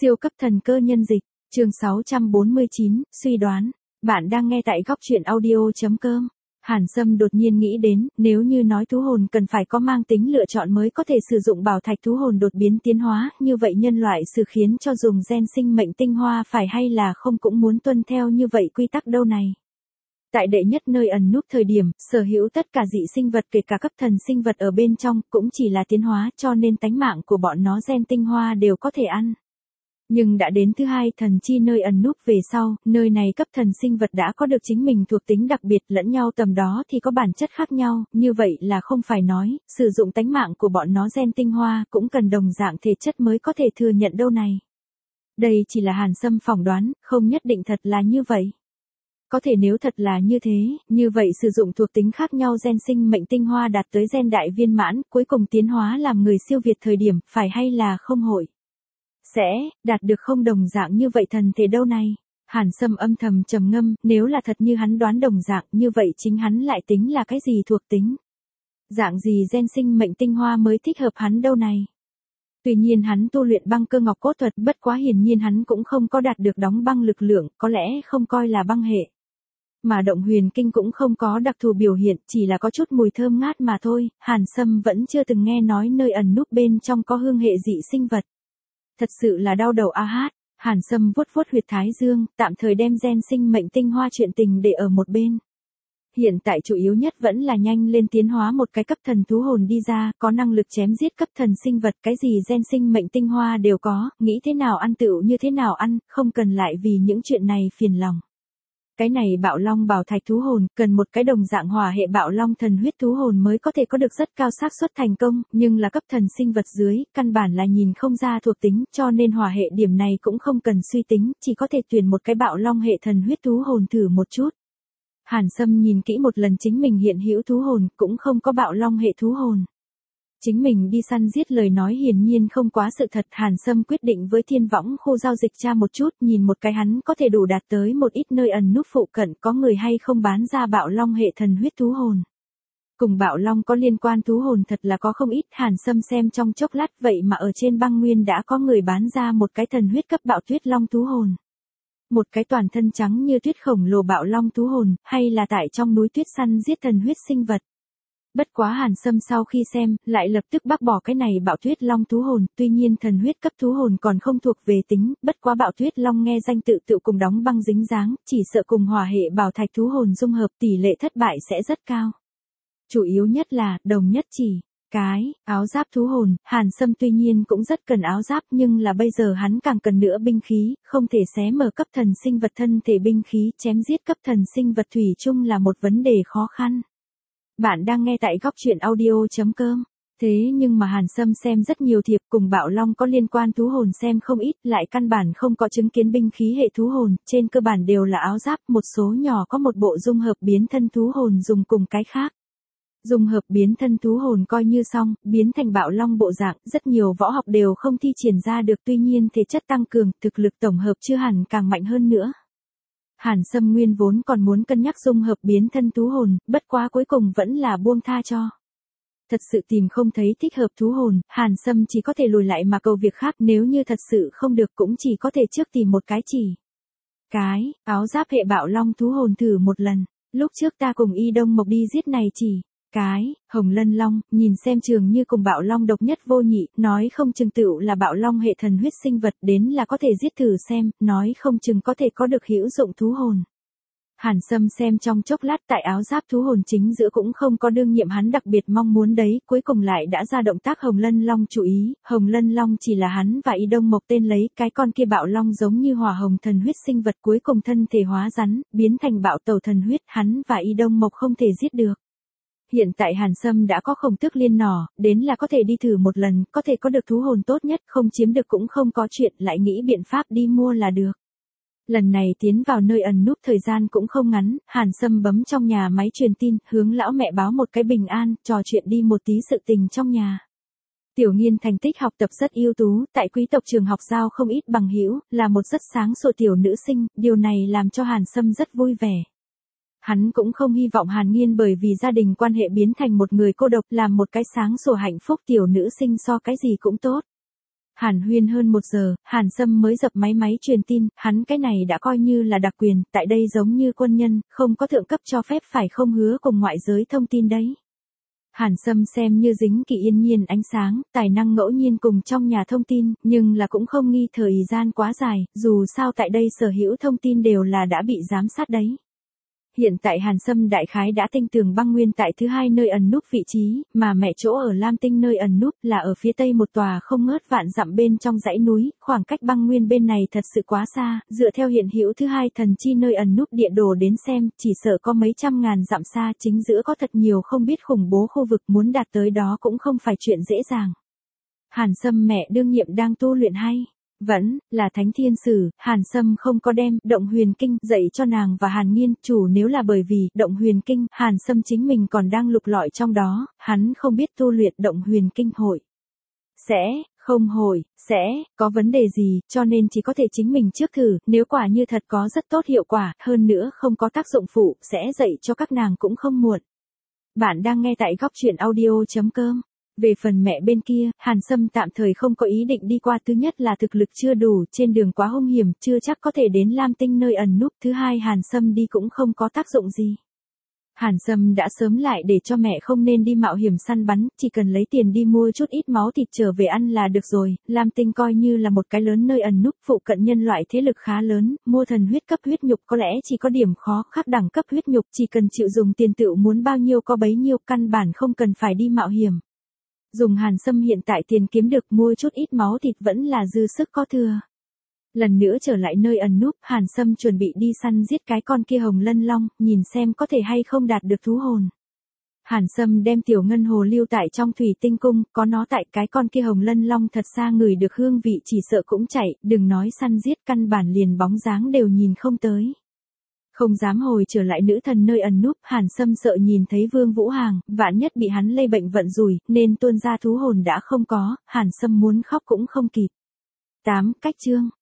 Siêu cấp thần cơ nhân dịch, chương 649, suy đoán. Bạn đang nghe tại góc truyện audio.com. Hàn Sâm đột nhiên nghĩ đến, nếu như nói thú hồn cần phải có mang tính lựa chọn mới có thể sử dụng bảo thạch thú hồn đột biến tiến hóa, như vậy nhân loại sự khiến cho dùng gen sinh mệnh tinh hoa phải hay là không cũng muốn tuân theo như vậy quy tắc đâu này. Tại đệ nhất nơi ẩn núp thời điểm, sở hữu tất cả dị sinh vật kể cả cấp thần sinh vật ở bên trong cũng chỉ là tiến hóa, cho nên tánh mạng của bọn nó gen tinh hoa đều có thể ăn. Nhưng đã đến thứ hai thần chi nơi ẩn núp về sau, nơi này cấp thần sinh vật đã có được chính mình thuộc tính đặc biệt, lẫn nhau tầm đó thì có bản chất khác nhau, như vậy là không phải nói, sử dụng tánh mạng của bọn nó gen tinh hoa cũng cần đồng dạng thể chất mới có thể thừa nhận đâu này. Đây chỉ là Hàn Sâm phỏng đoán, không nhất định thật là như vậy. Có thể nếu thật là như thế, như vậy sử dụng thuộc tính khác nhau gen sinh mệnh tinh hoa đạt tới gen đại viên mãn, cuối cùng tiến hóa làm người siêu việt thời điểm, phải hay là không hội sẽ đạt được không đồng dạng như vậy thần thể đâu này. Hàn Sâm âm thầm trầm ngâm, nếu là thật như hắn đoán đồng dạng, như vậy chính hắn lại tính là cái gì thuộc tính? Dạng gì gen sinh mệnh tinh hoa mới thích hợp hắn đâu này? Tuy nhiên hắn tu luyện băng cơ ngọc cốt thuật, bất quá hiển nhiên hắn cũng không có đạt được đóng băng lực lượng, có lẽ không coi là băng hệ. Mà động huyền kinh cũng không có đặc thù biểu hiện, chỉ là có chút mùi thơm ngát mà thôi. Hàn Sâm vẫn chưa từng nghe nói nơi ẩn núp bên trong có hương hệ dị sinh vật. Thật sự là đau đầu a hát. Hàn Sâm vuốt vuốt huyệt thái dương, tạm thời đem gen sinh mệnh tinh hoa chuyện tình để ở một bên. Hiện tại chủ yếu nhất vẫn là nhanh lên tiến hóa một cái cấp thần thú hồn đi ra, có năng lực chém giết cấp thần sinh vật, cái gì gen sinh mệnh tinh hoa đều có, nghĩ thế nào ăn tựu như thế nào ăn, không cần lại vì những chuyện này phiền lòng. Cái này bạo long bảo thạch thú hồn, cần một cái đồng dạng hỏa hệ bạo long thần huyết thú hồn mới có thể có được rất cao xác suất thành công, nhưng là cấp thần sinh vật dưới, căn bản là nhìn không ra thuộc tính, cho nên hỏa hệ điểm này cũng không cần suy tính, chỉ có thể tuyển một cái bạo long hệ thần huyết thú hồn thử một chút. Hàn Sâm nhìn kỹ một lần chính mình hiện hữu thú hồn, cũng không có bạo long hệ thú hồn. Chính mình đi săn giết lời nói hiển nhiên không quá sự thật. Hàn Sâm quyết định với Thiên Võng khu giao dịch tra một chút, nhìn một cái hắn có thể đủ đạt tới một ít nơi ẩn núp phụ cận có người hay không bán ra bạo long hệ thần huyết thú hồn. Cùng bạo long có liên quan thú hồn thật là có không ít. Hàn Sâm xem trong chốc lát, vậy mà ở trên băng nguyên đã có người bán ra một cái thần huyết cấp bạo tuyết long thú hồn. Một cái toàn thân trắng như tuyết khổng lồ bạo long thú hồn, hay là tại trong núi tuyết săn giết thần huyết sinh vật. Bất quá Hàn Sâm sau khi xem, lại lập tức bác bỏ cái này bạo tuyết long thú hồn, tuy nhiên thần huyết cấp thú hồn còn không thuộc về tính, bất quá bạo tuyết long nghe danh tự tự cùng đóng băng dính dáng, chỉ sợ cùng hỏa hệ bảo thạch thú hồn dung hợp tỷ lệ thất bại sẽ rất cao. Chủ yếu nhất là, đồng nhất chỉ, cái, áo giáp thú hồn. Hàn Sâm tuy nhiên cũng rất cần áo giáp, nhưng là bây giờ hắn càng cần nữa binh khí, không thể xé mở cấp thần sinh vật thân thể binh khí, chém giết cấp thần sinh vật thủy chung là một vấn đề khó khăn. Bạn đang nghe tại góc truyện audio.com. Thế nhưng mà Hàn Sâm xem rất nhiều thiệp cùng bạo long có liên quan thú hồn xem không ít, lại căn bản không có chứng kiến binh khí hệ thú hồn, trên cơ bản đều là áo giáp, một số nhỏ có một bộ dung hợp biến thân thú hồn dùng cùng cái khác. Dung hợp biến thân thú hồn coi như xong, biến thành bạo long bộ dạng, rất nhiều võ học đều không thi triển ra được, tuy nhiên thể chất tăng cường, thực lực tổng hợp chưa hẳn càng mạnh hơn nữa. Hàn Sâm nguyên vốn còn muốn cân nhắc dung hợp biến thân thú hồn, bất quá cuối cùng vẫn là buông tha cho. Thật sự tìm không thấy thích hợp thú hồn, Hàn Sâm chỉ có thể lùi lại mà cầu việc khác, nếu như thật sự không được cũng chỉ có thể trước tìm một cái chỉ. Cái, áo giáp hệ bạo long thú hồn thử một lần, lúc trước ta cùng Y Đông Mộc đi giết này chỉ. Cái, hồng lân long, nhìn xem trường như cùng bạo long độc nhất vô nhị, nói không chừng tựu là bạo long hệ thần huyết sinh vật, đến là có thể giết thử xem, nói không chừng có thể có được hữu dụng thú hồn. Hàn Sâm xem trong chốc lát tại áo giáp thú hồn chính giữa cũng không có đương nhiệm hắn đặc biệt mong muốn đấy, cuối cùng lại đã ra động tác hồng lân long chú ý, hồng lân long chỉ là hắn và Y Đông Mộc tên lấy, cái con kia bạo long giống như hỏa hồng thần huyết sinh vật cuối cùng thân thể hóa rắn, biến thành bạo tàu thần huyết, hắn và Y Đông Mộc không thể giết được. Hiện tại Hàn Sâm đã có khổng tước liên nỏ, đến là có thể đi thử một lần, có thể có được thú hồn tốt nhất, không chiếm được cũng không có chuyện, lại nghĩ biện pháp đi mua là được. Lần này tiến vào nơi ẩn núp thời gian cũng không ngắn, Hàn Sâm bấm trong nhà máy truyền tin, hướng lão mẹ báo một cái bình an, trò chuyện đi một tí sự tình trong nhà. Tiểu Nghiên thành tích học tập rất ưu tú, tại quý tộc trường học giao không ít bằng hữu, là một rất sáng sủa tiểu nữ sinh, điều này làm cho Hàn Sâm rất vui vẻ. Hắn cũng không hy vọng Hàn Nghiên bởi vì gia đình quan hệ biến thành một người cô độc, làm một cái sáng sủa hạnh phúc tiểu nữ sinh so cái gì cũng tốt. Hàn huyên hơn 1 giờ, Hàn Sâm mới dập máy truyền tin, hắn cái này đã coi như là đặc quyền, tại đây giống như quân nhân, không có thượng cấp cho phép phải không hứa cùng ngoại giới thông tin đấy. Hàn Sâm xem như dính Kỳ Yên Nhiên ánh sáng, tài năng ngẫu nhiên cùng trong nhà thông tin, nhưng là cũng không nghi thời gian quá dài, dù sao tại đây sở hữu thông tin đều là đã bị giám sát đấy. Hiện tại Hàn Sâm đại khái đã tinh tường băng nguyên tại thứ 2 nơi ẩn núp vị trí, mà mẹ chỗ ở Lam Tinh nơi ẩn núp là ở phía tây một tòa không ngớt vạn dặm bên trong dãy núi, khoảng cách băng nguyên bên này thật sự quá xa, dựa theo hiện hữu thứ 2 thần chi nơi ẩn núp địa đồ đến xem, chỉ sợ có mấy trăm ngàn dặm xa, chính giữa có thật nhiều không biết khủng bố khu vực, muốn đạt tới đó cũng không phải chuyện dễ dàng. Hàn Sâm mẹ đương nhiệm đang tu luyện hay vẫn là Thánh Thiên Sử, Hàn Sâm không có đem Động Huyền Kinh dạy cho nàng và Hàn Nghiên, chủ nếu là bởi vì Động Huyền Kinh, Hàn Sâm chính mình còn đang lục lọi trong đó, hắn không biết tu luyện Động Huyền Kinh hội không sẽ có vấn đề gì, cho nên chỉ có thể chính mình trước thử, nếu quả như thật có rất tốt hiệu quả, hơn nữa không có tác dụng phụ, sẽ dạy cho các nàng cũng không muộn. Bạn đang nghe tại Góc Truyện Audio.com. Về phần mẹ bên kia, Hàn Sâm tạm thời không có ý định đi qua, thứ nhất là thực lực chưa đủ, trên đường quá hung hiểm, chưa chắc có thể đến Lam Tinh nơi ẩn núp, thứ hai Hàn Sâm đi cũng không có tác dụng gì. Hàn Sâm đã sớm lại để cho mẹ không nên đi mạo hiểm săn bắn, chỉ cần lấy tiền đi mua chút ít máu thịt trở về ăn là được rồi, Lam Tinh coi như là một cái lớn nơi ẩn núp, phụ cận nhân loại thế lực khá lớn, mua thần huyết cấp huyết nhục có lẽ chỉ có điểm khó, khác đẳng cấp huyết nhục chỉ cần chịu dùng tiền tựu muốn bao nhiêu có bấy nhiêu, căn bản không cần phải đi mạo hiểm. Dùng Hàn Sâm hiện tại tiền kiếm được mua chút ít máu thịt vẫn là dư sức có thừa. Lần nữa trở lại nơi ẩn núp, Hàn Sâm chuẩn bị đi săn giết cái con kia hồng lân long, nhìn xem có thể hay không đạt được thú hồn. Hàn Sâm đem tiểu ngân hồ lưu tại trong thủy tinh cung, có nó tại cái con kia hồng lân long thật xa ngửi được hương vị chỉ sợ cũng chạy, đừng nói săn giết, căn bản liền bóng dáng đều nhìn không tới. Không dám hồi trở lại nữ thần nơi ẩn núp, Hàn Sâm sợ nhìn thấy Vương Vũ Hàng, vạn nhất bị hắn lây bệnh vận rủi, nên tuôn ra thú hồn đã không có, Hàn Sâm muốn khóc cũng không kịp. 8 cách chương